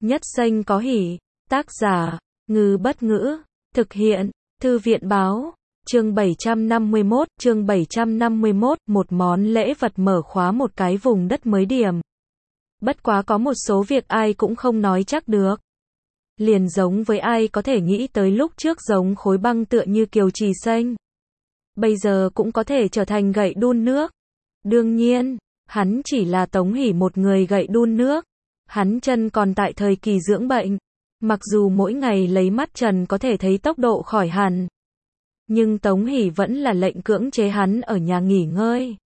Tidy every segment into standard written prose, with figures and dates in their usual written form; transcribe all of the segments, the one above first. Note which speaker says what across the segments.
Speaker 1: Nhất Xanh có hỉ. Tác giả, Ngư Bất Ngữ. Thực hiện, Thư viện Báo. Chương 751, một món lễ vật mở khóa một cái vùng đất mới điểm. Bất quá có một số việc ai cũng không nói chắc được. Liền giống với ai có thể nghĩ tới lúc trước giống khối băng tựa như Kiều Trì Xanh. Bây giờ cũng có thể trở thành gậy đun nước. Đương nhiên, hắn chỉ là Tống Hỷ một người gậy đun nước. Hắn chân còn tại thời kỳ dưỡng bệnh. Mặc dù mỗi ngày lấy mắt trần có thể thấy tốc độ khỏi hẳn. Nhưng Tống Hỷ vẫn là lệnh cưỡng chế hắn ở nhà nghỉ ngơi.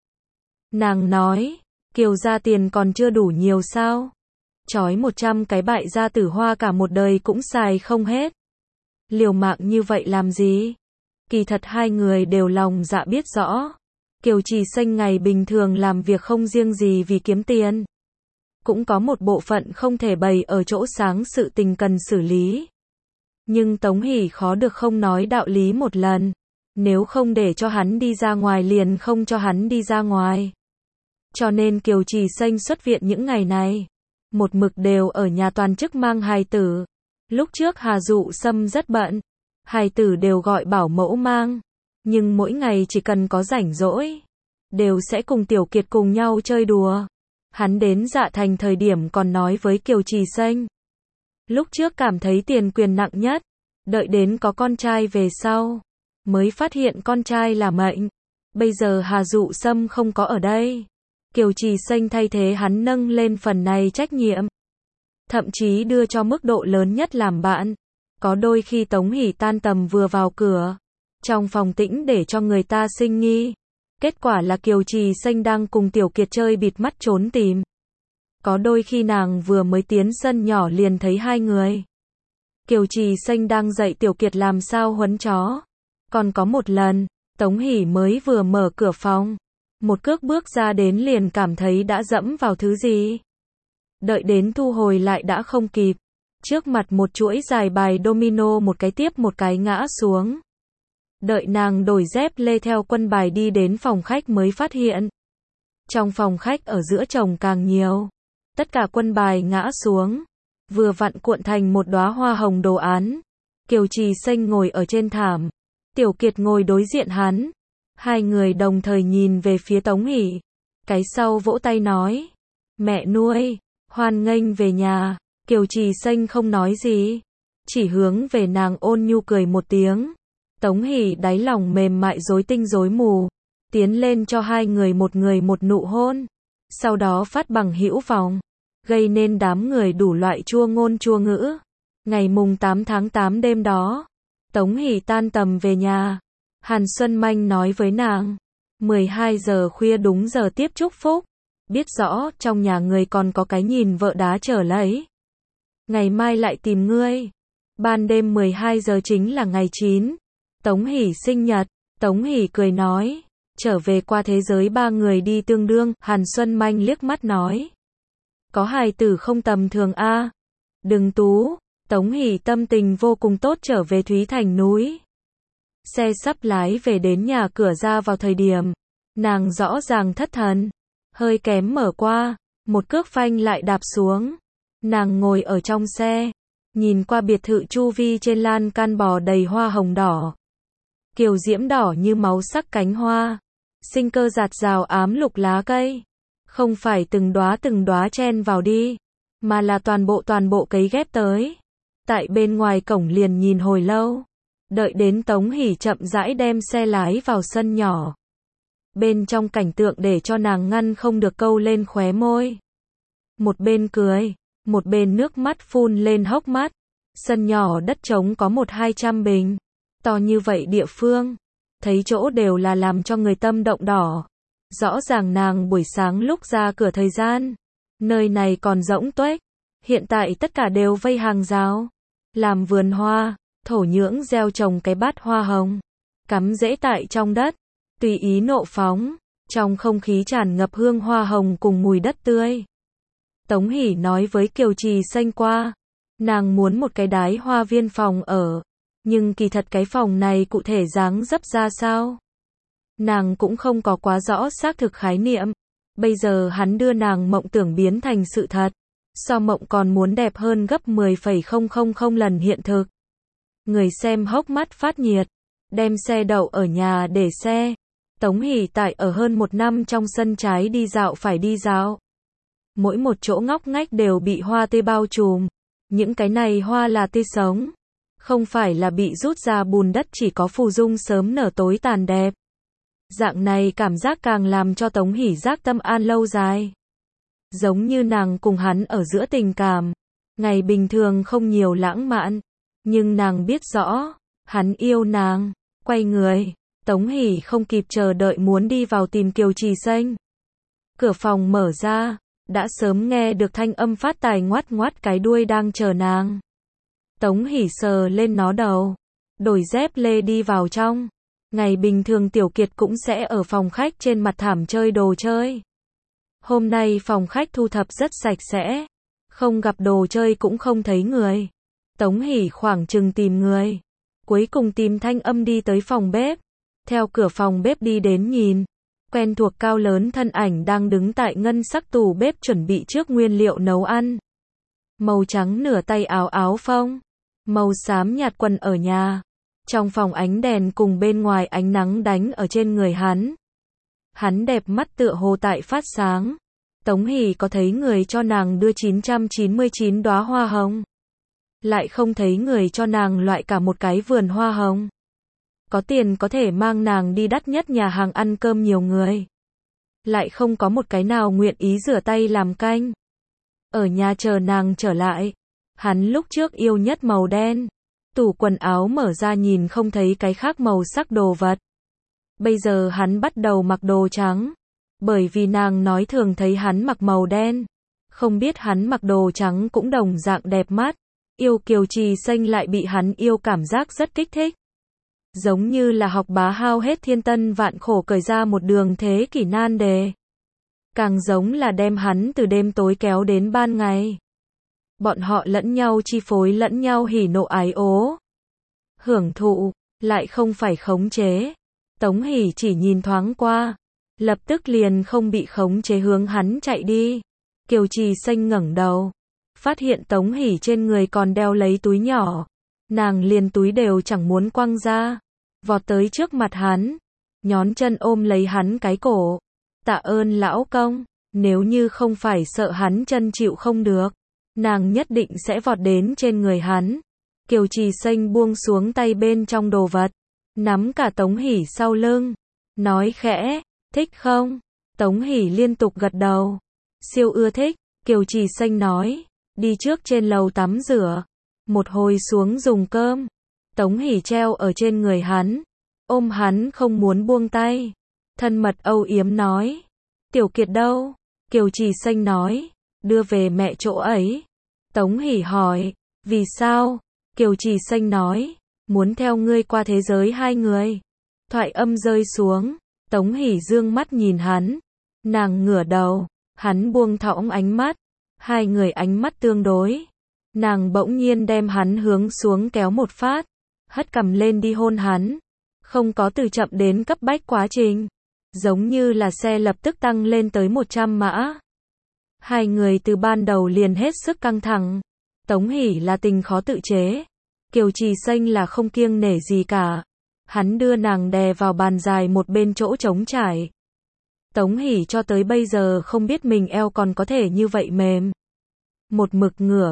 Speaker 1: Nàng nói, Kiều gia tiền còn chưa đủ nhiều sao? Chói 100 cái bại gia tử hoa cả một đời cũng xài không hết. Liều mạng như vậy làm gì? Kỳ thật hai người đều lòng dạ biết rõ. Kiều Trì Xanh ngày bình thường làm việc không riêng gì vì kiếm tiền. Cũng có một bộ phận không thể bày ở chỗ sáng sự tình cần xử lý. Nhưng Tống Hỷ khó được không nói đạo lý một lần. Nếu không để cho hắn đi ra ngoài liền không cho hắn đi ra ngoài. Cho nên Kiều Trì Xanh xuất viện những ngày này. Một mực đều ở nhà toàn chức mang hài tử. Lúc trước Hà Dụ Sâm rất bận. Hài tử đều gọi bảo mẫu mang. Nhưng mỗi ngày chỉ cần có rảnh rỗi. Đều sẽ cùng Tiểu Kiệt cùng nhau chơi đùa. Hắn đến Dạ Thành thời điểm còn nói với Kiều Trì Xanh. Lúc trước cảm thấy tiền quyền nặng nhất. Đợi đến có con trai về sau. Mới phát hiện con trai là mệnh. Bây giờ Hà Dụ Sâm không có ở đây. Kiều Trì Xanh thay thế hắn nâng lên phần này trách nhiệm. Thậm chí đưa cho mức độ lớn nhất làm bạn. Có đôi khi Tống Hỷ tan tầm vừa vào cửa. Trong phòng tĩnh để cho người ta sinh nghi. Kết quả là Kiều Trì Xanh đang cùng Tiểu Kiệt chơi bịt mắt trốn tìm. Có đôi khi nàng vừa mới tiến sân nhỏ liền thấy hai người. Kiều Trì Xanh đang dạy Tiểu Kiệt làm sao huấn chó. Còn có một lần, Tống Hỷ mới vừa mở cửa phòng. Một cước bước ra đến liền cảm thấy đã dẫm vào thứ gì. Đợi đến thu hồi lại đã không kịp. Trước mặt một chuỗi dài bài domino một cái tiếp một cái ngã xuống. Đợi nàng đổi dép lê theo quân bài đi đến phòng khách mới phát hiện. Trong phòng khách ở giữa chồng càng nhiều. Tất cả quân bài ngã xuống. Vừa vặn cuộn thành một đóa hoa hồng đồ án. Kiều Trì Xanh ngồi ở trên thảm. Tiểu Kiệt ngồi đối diện hắn. Hai người đồng thời nhìn về phía Tống Hỷ. Cái sau vỗ tay nói. Mẹ nuôi, hoan nghênh về nhà. Kiều Trì Xanh không nói gì. Chỉ hướng về nàng ôn nhu cười một tiếng. Tống Hỷ đáy lòng mềm mại rối tinh rối mù. Tiến lên cho hai người một nụ hôn. Sau đó phát bằng hữu vọng. Gây nên đám người đủ loại chua ngôn chua ngữ. Ngày mùng 8 tháng 8 đêm đó. Tống Hỷ tan tầm về nhà. Hàn Xuân Manh nói với nàng. 12 giờ khuya đúng giờ tiếp chúc phúc. Biết rõ trong nhà người còn có cái nhìn vợ đá trở lấy. Ngày mai lại tìm ngươi. Ban đêm 12 giờ chính là ngày 9. Tống Hỷ sinh nhật. Tống Hỷ cười nói. Trở về qua thế giới ba người đi tương đương. Hàn Xuân Manh liếc mắt nói. Có hài tử không tầm thường a. Đừng tú. Tống Hỷ tâm tình vô cùng tốt trở về Thúy Thành núi. Xe sắp lái về đến nhà cửa ra vào thời điểm. Nàng rõ ràng thất thần. Hơi kém mở qua. Một cước phanh lại đạp xuống. Nàng ngồi ở trong xe. Nhìn qua biệt thự chu vi trên lan can bò đầy hoa hồng đỏ. Kiều diễm đỏ như máu sắc cánh hoa. Sinh cơ rạt rào ám lục lá cây. Không phải từng đóa chen vào đi. Mà là toàn bộ cấy ghép tới. Tại bên ngoài cổng liền nhìn hồi lâu. Đợi đến Tống Hỷ chậm rãi đem xe lái vào sân nhỏ. Bên trong cảnh tượng để cho nàng ngăn không được câu lên khóe môi. Một bên cười, một bên nước mắt phun lên hốc mắt. Sân nhỏ đất trống có 100-200 bình. To như vậy địa phương. Thấy chỗ đều là làm cho người tâm động đỏ. Rõ ràng nàng buổi sáng lúc ra cửa thời gian. Nơi này còn rỗng tuếch. Hiện tại tất cả đều vây hàng rào. Làm vườn hoa. Thổ nhưỡng gieo trồng cái bát hoa hồng. Cắm rễ tại trong đất. Tùy ý nộ phóng. Trong không khí tràn ngập hương hoa hồng cùng mùi đất tươi. Tống Hỷ nói với Kiều Trì Xanh qua. Nàng muốn một cái đái hoa viên phòng ở. Nhưng kỳ thật cái phòng này cụ thể dáng dấp ra sao? Nàng cũng không có quá rõ xác thực khái niệm. Bây giờ hắn đưa nàng mộng tưởng biến thành sự thật. So mộng còn muốn đẹp hơn gấp 10,000 lần hiện thực. Người xem hốc mắt phát nhiệt, đem xe đậu ở nhà để xe. Tống Hỷ Tại ở hơn 1 năm trong sân trái đi dạo phải đi dạo. Mỗi một chỗ ngóc ngách đều bị hoa tươi bao trùm. Những cái này hoa là tươi sống, không phải là bị rút ra bùn đất chỉ có phù dung sớm nở tối tàn đẹp. Dạng này cảm giác càng làm cho Tống Hỷ giác tâm an lâu dài. Giống như nàng cùng hắn ở giữa tình cảm. Ngày bình thường không nhiều lãng mạn, nhưng nàng biết rõ, hắn yêu nàng. Quay người, Tống Hỷ không kịp chờ đợi muốn đi vào tìm Kiều Trì Xanh. Cửa phòng mở ra, đã sớm nghe được thanh âm phát tài ngoắt ngoắt cái đuôi đang chờ nàng. Tống Hỷ sờ lên nó đầu, đổi dép lê đi vào trong. Ngày bình thường Tiểu Kiệt cũng sẽ ở phòng khách trên mặt thảm chơi đồ chơi. Hôm nay phòng khách thu thập rất sạch sẽ, không gặp đồ chơi cũng không thấy người. Tống Hỷ khoảng chừng tìm người, cuối cùng tìm thanh âm đi tới phòng bếp. Theo cửa phòng bếp đi đến nhìn, quen thuộc cao lớn thân ảnh đang đứng tại ngân sắc tủ bếp chuẩn bị trước nguyên liệu nấu ăn. Màu trắng nửa tay áo áo phông, màu xám nhạt quần ở nhà. Trong phòng ánh đèn cùng bên ngoài ánh nắng đánh ở trên người hắn. Hắn đẹp mắt tựa hồ tại phát sáng. Tống Hỷ có thấy người cho nàng đưa 999 đóa hoa hồng. Lại không thấy người cho nàng loại cả một cái vườn hoa hồng. Có tiền có thể mang nàng đi đắt nhất nhà hàng ăn cơm nhiều người. Lại không có một cái nào nguyện ý rửa tay làm canh. Ở nhà chờ nàng trở lại. Hắn lúc trước yêu nhất màu đen. Tủ quần áo mở ra nhìn không thấy cái khác màu sắc đồ vật. Bây giờ hắn bắt đầu mặc đồ trắng. Bởi vì nàng nói thường thấy hắn mặc màu đen. Không biết hắn mặc đồ trắng cũng đồng dạng đẹp mắt. Yêu Kiều Trì Xanh lại bị hắn yêu cảm giác rất kích thích. Giống như là học bá hao hết thiên tân vạn khổ cởi ra một đường thế kỷ nan đề. Càng giống là đem hắn từ đêm tối kéo đến ban ngày. Bọn họ lẫn nhau chi phối lẫn nhau hỉ nộ ái ố. Hưởng thụ, lại không phải khống chế. Tống Hỷ chỉ nhìn thoáng qua, lập tức liền không bị khống chế hướng hắn chạy đi. Kiều Trì Xanh ngẩng đầu, phát hiện Tống Hỷ trên người còn đeo lấy túi nhỏ. Nàng liền túi đều chẳng muốn quăng ra, vọt tới trước mặt hắn, nhón chân ôm lấy hắn cái cổ. Tạ ơn lão công, nếu như không phải sợ hắn chân chịu không được, nàng nhất định sẽ vọt đến trên người hắn. Kiều Trì Xanh buông xuống tay bên trong đồ vật, nắm cả Tống Hỷ sau lưng, nói khẽ, thích không? Tống Hỷ liên tục gật đầu, siêu ưa thích. Kiều Trì Xanh nói, đi trước trên lầu tắm rửa, một hồi xuống dùng cơm. Tống Hỷ treo ở trên người hắn, ôm hắn không muốn buông tay, thân mật âu yếm nói, Tiểu Kiệt đâu? Kiều Trì Xanh nói, đưa về mẹ chỗ ấy. Tống Hỷ hỏi, vì sao? Kiều Trì Xanh nói, muốn theo ngươi qua thế giới hai người. Thoại âm rơi xuống, Tống Hỷ dương mắt nhìn hắn, nàng ngửa đầu, hắn buông thõng ánh mắt, hai người ánh mắt tương đối. Nàng bỗng nhiên đem hắn hướng xuống kéo một phát, hất cằm lên đi hôn hắn, không có từ chậm đến cấp bách quá trình, giống như là xe lập tức tăng lên tới 100 mã. Hai người từ ban đầu liền hết sức căng thẳng. Tống Hỷ là tình khó tự chế, Kiều Trì Xanh là không kiêng nể gì cả. Hắn đưa nàng đè vào bàn dài một bên chỗ trống trải. Tống Hỷ cho tới bây giờ không biết mình eo còn có thể như vậy mềm. Một mực ngửa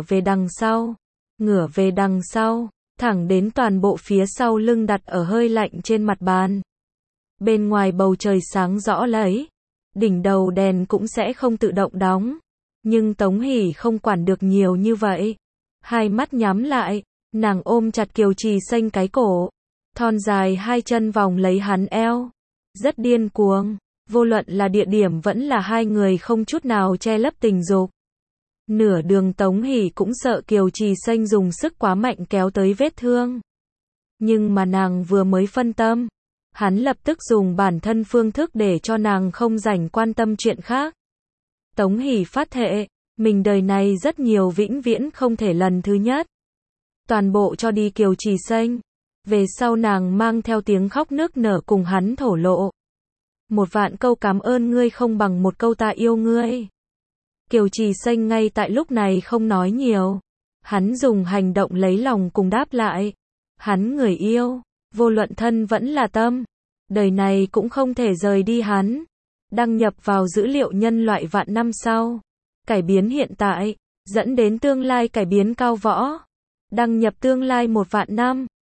Speaker 1: về đằng sau, thẳng đến toàn bộ phía sau lưng đặt ở hơi lạnh trên mặt bàn. Bên ngoài bầu trời sáng rõ lấy, đỉnh đầu đèn cũng sẽ không tự động đóng. Nhưng Tống Hỷ không quản được nhiều như vậy. Hai mắt nhắm lại, nàng ôm chặt Kiều Trì Xanh cái cổ, thon dài hai chân vòng lấy hắn eo. Rất điên cuồng, vô luận là địa điểm vẫn là hai người không chút nào che lấp tình dục. Nửa đường Tống Hỷ cũng sợ Kiều Trì Xanh dùng sức quá mạnh kéo tới vết thương. Nhưng mà nàng vừa mới phân tâm, hắn lập tức dùng bản thân phương thức để cho nàng không rảnh quan tâm chuyện khác. Tống Hỷ phát thệ, mình đời này rất nhiều vĩnh viễn không thể lần thứ nhất. Toàn bộ cho đi Kiều Trì Xanh. Về sau nàng mang theo tiếng khóc nức nở cùng hắn thổ lộ. 1 vạn câu cảm ơn ngươi không bằng 1 câu ta yêu ngươi. Kiều Trì Xanh ngay tại lúc này không nói nhiều. Hắn dùng hành động lấy lòng cùng đáp lại. Hắn người yêu, vô luận thân vẫn là tâm, đời này cũng không thể rời đi hắn. Đăng nhập vào dữ liệu nhân loại vạn năm sau. Cải biến hiện tại, dẫn đến tương lai cải biến cao võ. Đăng nhập tương lai 1 vạn năm.